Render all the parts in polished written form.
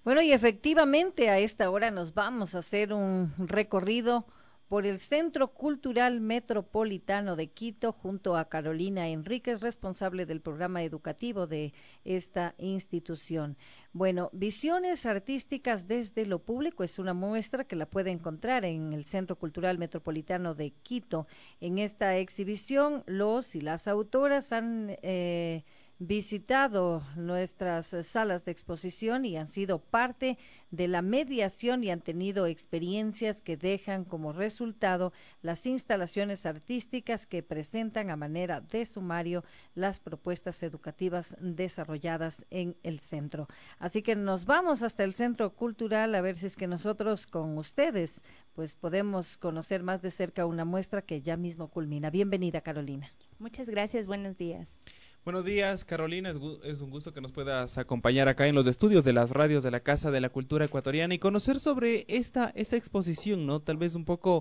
Bueno, y efectivamente a esta hora nos vamos a hacer un recorrido por el Centro Cultural Metropolitano de Quito junto a Carolina Enríquez, responsable del programa educativo de esta institución. Bueno, Visiones Artísticas desde lo Público es una muestra que la puede encontrar en el Centro Cultural Metropolitano de Quito. En esta exhibición, los y las autoras han visitado nuestras salas de exposición y han sido parte de la mediación y han tenido experiencias que dejan como resultado las instalaciones artísticas que presentan a manera de sumario las propuestas educativas desarrolladas en el centro. Así que nos vamos hasta el Centro Cultural a ver si es que nosotros con ustedes pues podemos conocer más de cerca una muestra que ya mismo culmina. Bienvenida, Carolina. Muchas gracias, buenos días. Buenos días, Carolina. Es un gusto que nos puedas acompañar acá en los estudios de las radios de la Casa de la Cultura Ecuatoriana y conocer sobre esta exposición, ¿no? Tal vez un poco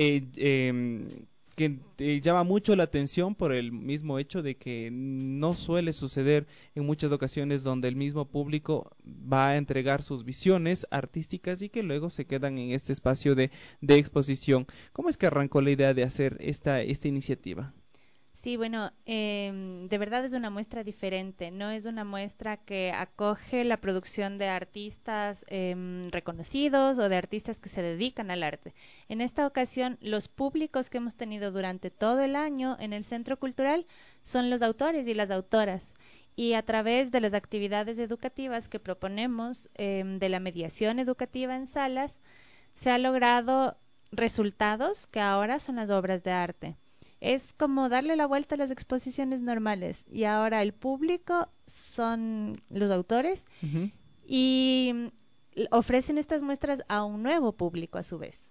que llama mucho la atención por el mismo hecho de que no suele suceder en muchas ocasiones donde el mismo público va a entregar sus visiones artísticas y que luego se quedan en este espacio de exposición. ¿Cómo es que arrancó la idea de hacer esta iniciativa? Sí, bueno, de verdad es una muestra diferente, no es una muestra que acoge la producción de artistas reconocidos o de artistas que se dedican al arte. En esta ocasión, los públicos que hemos tenido durante todo el año en el Centro Cultural son los autores y las autoras. Y a través de las actividades educativas que proponemos, de la mediación educativa en salas, se ha logrado resultados que ahora son las obras de arte. Es como darle la vuelta a las exposiciones normales y ahora el público son los autores Ujú. y ofrecen estas muestras a un nuevo público a su vez.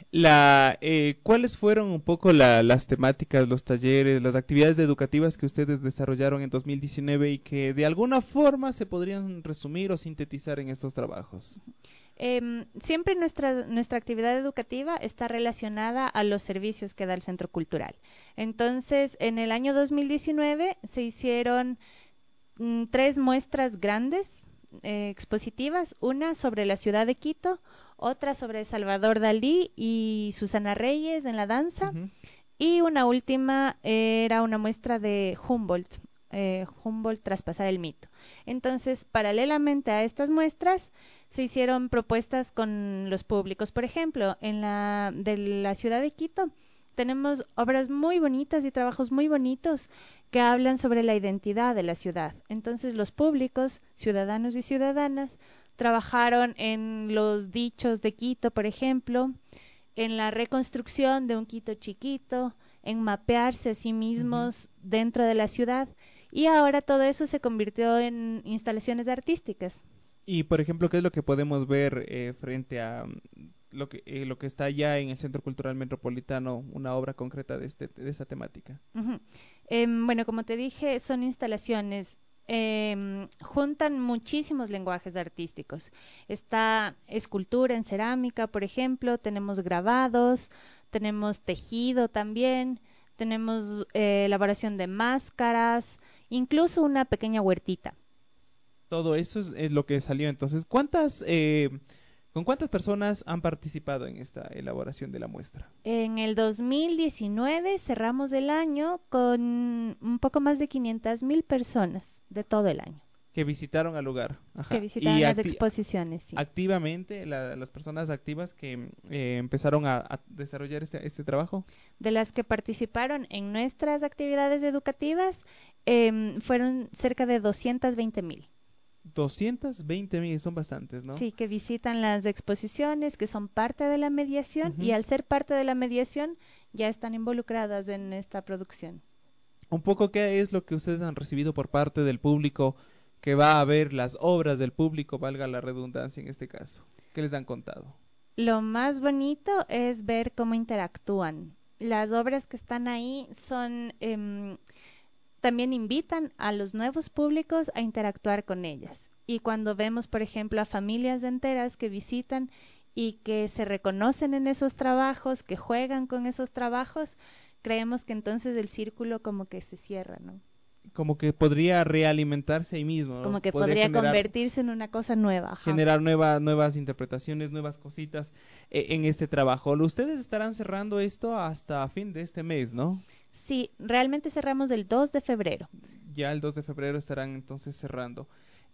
¿Cuáles fueron un poco las temáticas, los talleres, las actividades educativas que ustedes desarrollaron en 2019 y que de alguna forma se podrían resumir o sintetizar en estos trabajos? Siempre nuestra actividad educativa está relacionada a los servicios que da el Centro Cultural. Entonces, en el año 2019 se hicieron tres muestras grandes expositivas, una sobre la ciudad de Quito, otra sobre Salvador Dalí y Susana Reyes en la danza, Ujú. y una última era una muestra de Humboldt, Humboldt traspasar el mito. Entonces, paralelamente a estas muestras, se hicieron propuestas con los públicos. Por ejemplo, en la de la ciudad de Quito tenemos obras muy bonitas y trabajos muy bonitos que hablan sobre la identidad de la ciudad. Entonces, los públicos, ciudadanos y ciudadanas, trabajaron en los dichos de Quito, por ejemplo, en la reconstrucción de un Quito chiquito, en mapearse a sí Ujú. mismos dentro de la ciudad. Y ahora todo eso se convirtió en instalaciones artísticas. Y por ejemplo, ¿qué es lo que podemos ver frente a lo que está ya en el Centro Cultural Metropolitano, una obra concreta de esta temática? Ujú. Bueno, como te dije, son instalaciones, juntan muchísimos lenguajes artísticos. Está escultura en cerámica, por ejemplo, tenemos grabados, tenemos tejido también, tenemos elaboración de máscaras, incluso una pequeña huertita. Todo eso es lo que salió. Entonces, ¿con cuántas personas han participado en esta elaboración de la muestra? En el 2019 cerramos el año con un poco más de 500.000 personas de todo el año Que visitaron al lugar. que Ajá. Y visitaron las exposiciones, sí. activamente, las personas activas que empezaron a desarrollar este trabajo. De las que participaron en nuestras actividades educativas, fueron cerca de 220.000. 220.000, son bastantes, ¿no? Sí, que visitan las exposiciones, que son parte de la mediación y Ujú. al ser parte de la mediación ya están involucradas en esta producción. Un poco, ¿qué es lo que ustedes han recibido por parte del público que va a ver las obras del público, valga la redundancia en este caso? ¿Qué les han contado? Lo más bonito es ver cómo interactúan. Las obras que están ahí son, también invitan a los nuevos públicos a interactuar con ellas. Y cuando vemos, por ejemplo, a familias enteras que visitan y que se reconocen en esos trabajos, que juegan con esos trabajos, creemos que entonces el círculo como que se cierra, ¿no? como que podría realimentarse ahí mismo, ¿no? Como que podría convertirse en una cosa nueva. Ajá. Generar nuevas interpretaciones, nuevas cositas en este trabajo. Ustedes estarán cerrando esto hasta fin de este mes, ¿no? Sí, realmente cerramos el 2 de febrero. Ya el 2 de febrero estarán entonces cerrando.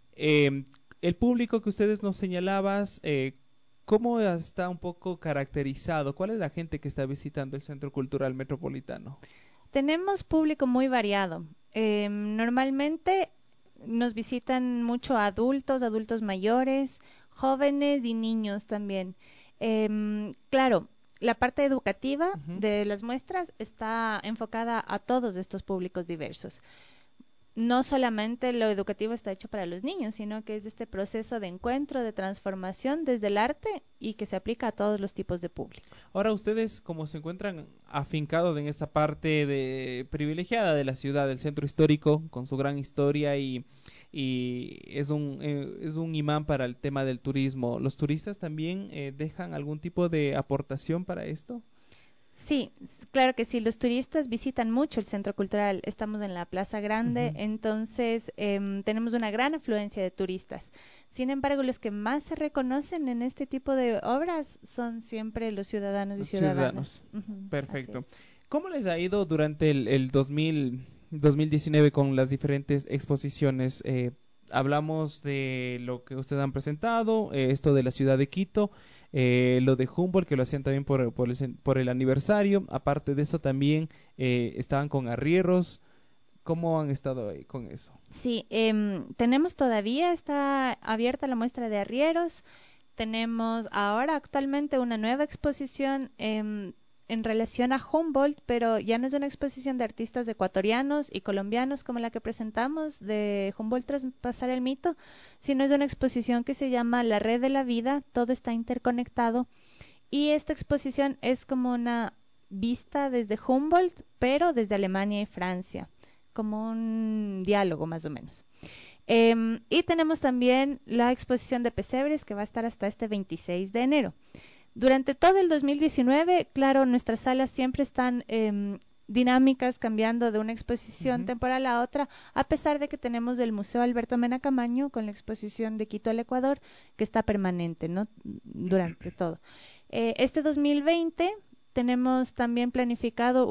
El público que ustedes nos señalabas, ¿cómo está un poco caracterizado? ¿Cuál es la gente que está visitando el Centro Cultural Metropolitano? Tenemos público muy variado. Normalmente nos visitan mucho adultos, adultos mayores, jóvenes y niños también. Claro, la parte educativa de las muestras está enfocada a todos estos públicos diversos. No solamente lo educativo está hecho para los niños, sino que es este proceso de encuentro, de transformación desde el arte y que se aplica a todos los tipos de público. Ahora ustedes, como se encuentran afincados en esta parte privilegiada de la ciudad, del centro histórico, con su gran historia y es un imán para el tema del turismo, ¿los turistas también dejan algún tipo de aportación para esto? Sí, claro que sí. Los turistas visitan mucho el centro cultural. Estamos en la Plaza Grande, entonces tenemos una gran afluencia de turistas. Sin embargo, los que más se reconocen en este tipo de obras son siempre los ciudadanos y ciudadanas. Perfecto. ¿Cómo les ha ido durante el 2019 con las diferentes exposiciones? Hablamos de lo que ustedes han presentado, esto de la ciudad de Quito, lo de Humboldt, que lo hacían también por el aniversario. Aparte de eso, también estaban con arrieros. ¿Cómo han estado ahí con eso? Sí, tenemos todavía, está abierta la muestra de arrieros. Tenemos ahora actualmente una nueva exposición en relación a Humboldt, pero ya no es una exposición de artistas ecuatorianos y colombianos como la que presentamos de Humboldt tras pasar el mito, sino es una exposición que se llama La Red de la Vida, todo está interconectado, y esta exposición es como una vista desde Humboldt, pero desde Alemania y Francia, como un diálogo más o menos. Y tenemos también la exposición de pesebres que va a estar hasta este 26 de enero. Durante todo el 2019, claro, nuestras salas siempre están dinámicas, cambiando de una exposición temporal a otra, a pesar de que tenemos el Museo Alberto Mena Camaño con la exposición de Quito al Ecuador, que está permanente, ¿no? Durante todo. Este 2020 tenemos también planificado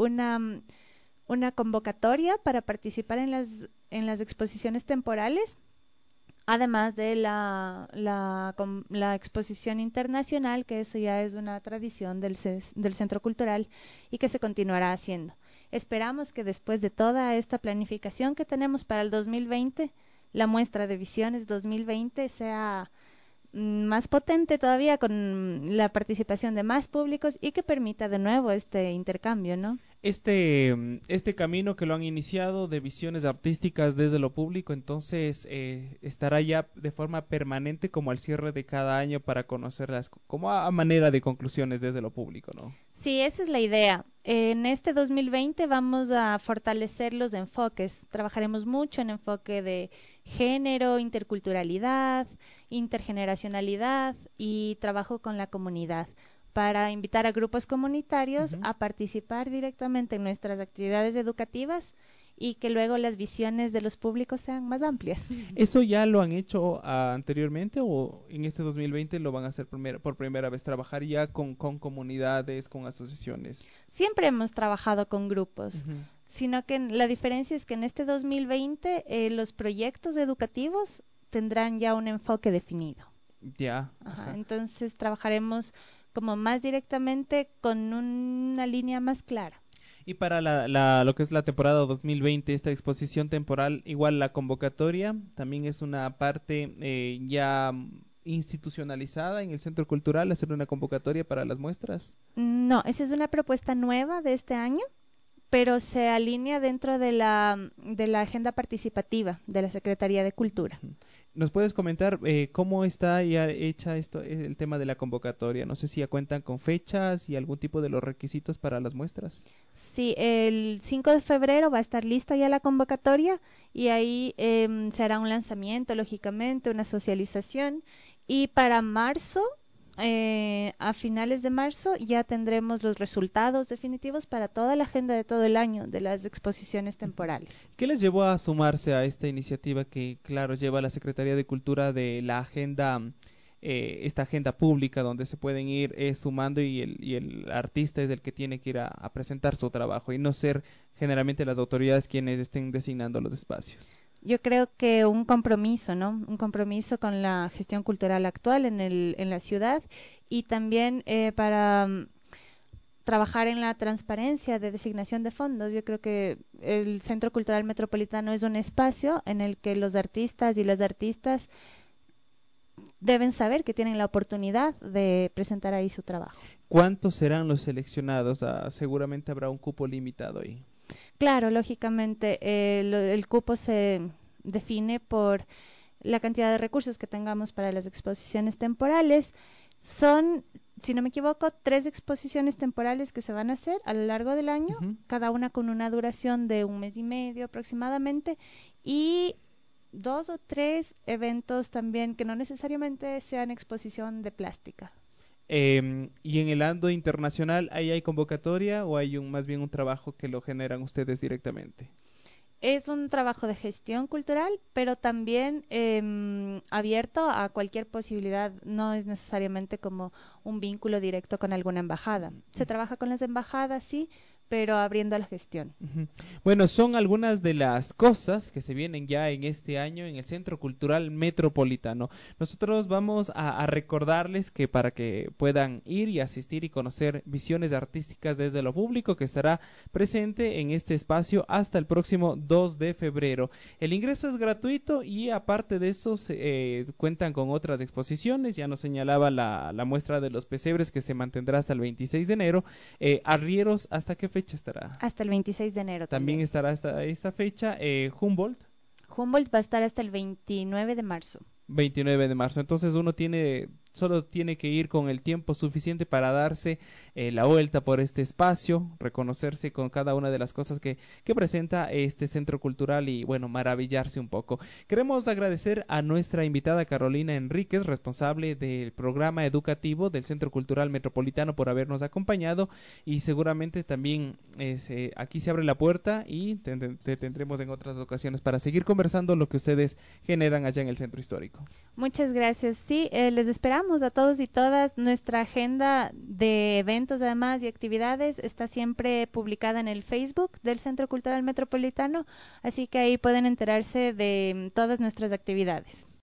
una convocatoria para participar en las exposiciones temporales, además de la exposición internacional, que eso ya es una tradición del Centro Cultural y que se continuará haciendo. Esperamos que después de toda esta planificación que tenemos para el 2020, la muestra de Visiones 2020 sea más potente todavía, con la participación de más públicos y que permita de nuevo este intercambio, ¿no? Este camino que lo han iniciado de visiones artísticas desde lo público, entonces estará ya de forma permanente como al cierre de cada año para conocerlas, como a manera de conclusiones desde lo público, ¿no? Sí, esa es la idea. En este 2020 vamos a fortalecer los enfoques. Trabajaremos mucho en enfoque de género, interculturalidad, intergeneracionalidad y trabajo con la comunidad, para invitar a grupos comunitarios a participar directamente en nuestras actividades educativas y que luego las visiones de los públicos sean más amplias. ¿Eso ya lo han hecho anteriormente o en este 2020 lo van a hacer por primera vez, trabajar ya con comunidades, con asociaciones? Siempre hemos trabajado con grupos, sino que la diferencia es que en este 2020 los proyectos educativos tendrán ya un enfoque definido. Ya. Entonces trabajaremos como más directamente con una línea más clara. Y para lo que es la temporada 2020, esta exposición temporal, igual la convocatoria, también es una parte ya institucionalizada en el Centro Cultural, hacer una convocatoria para las muestras. No, esa es una propuesta nueva de este año, pero se alinea dentro de la agenda participativa de la Secretaría de Cultura. ¿Nos puedes comentar cómo está ya hecha el tema de la convocatoria? No sé si ya cuentan con fechas y algún tipo de los requisitos para las muestras. Sí, el 5 de febrero va a estar lista ya la convocatoria y ahí se hará un lanzamiento, lógicamente, una socialización, y para marzo a finales de marzo ya tendremos los resultados definitivos para toda la agenda de todo el año de las exposiciones temporales. ¿Qué les llevó a sumarse a esta iniciativa que, claro, lleva la Secretaría de Cultura de la agenda, esta agenda pública donde se pueden ir sumando y el artista es el que tiene que ir a presentar su trabajo y no ser generalmente las autoridades quienes estén designando los espacios? Yo creo que un compromiso, ¿no? Un compromiso con la gestión cultural actual en la ciudad y también para trabajar en la transparencia de designación de fondos. Yo creo que el Centro Cultural Metropolitano es un espacio en el que los artistas y las artistas deben saber que tienen la oportunidad de presentar ahí su trabajo. ¿Cuántos serán los seleccionados? Seguramente habrá un cupo limitado ahí. Claro, lógicamente el cupo se define por la cantidad de recursos que tengamos para las exposiciones temporales. Son, si no me equivoco, 3 exposiciones temporales que se van a hacer a lo largo del año, cada una con una duración de 1 mes y medio aproximadamente, y 2 o 3 eventos también que no necesariamente sean exposición de plástica. Y en el ando internacional, ¿ahí hay convocatoria o hay más bien un trabajo que lo generan ustedes directamente? Es un trabajo de gestión cultural, pero también abierto a cualquier posibilidad. No es necesariamente como un vínculo directo con alguna embajada. Se trabaja con las embajadas, sí, pero abriendo a la gestión. Bueno, son algunas de las cosas que se vienen ya en este año en el Centro Cultural Metropolitano. Nosotros vamos a recordarles que para que puedan ir y asistir y conocer visiones artísticas desde lo público que estará presente en este espacio hasta el próximo 2 de febrero. El ingreso es gratuito y aparte de eso cuentan con otras exposiciones. Ya nos señalaba la muestra de los pesebres que se mantendrá hasta el 26 de enero. Arrieros, ¿hasta qué fecha estará? Hasta el 26 de enero También estará hasta esta fecha. Humboldt. Humboldt va a estar hasta el 29 de marzo. 29 de marzo. Entonces uno solo tiene que ir con el tiempo suficiente para darse la vuelta por este espacio, reconocerse con cada una de las cosas que presenta este centro cultural y bueno, maravillarse un poco. Queremos agradecer a nuestra invitada Carolina Enríquez, responsable del programa educativo del Centro Cultural Metropolitano, por habernos acompañado y seguramente también aquí se abre la puerta y te tendremos en otras ocasiones para seguir conversando lo que ustedes generan allá en el centro histórico. Muchas gracias. Sí, les esperamos a todos y todas. Nuestra agenda de eventos además y actividades está siempre publicada en el Facebook del Centro Cultural Metropolitano, así que ahí pueden enterarse de todas nuestras actividades.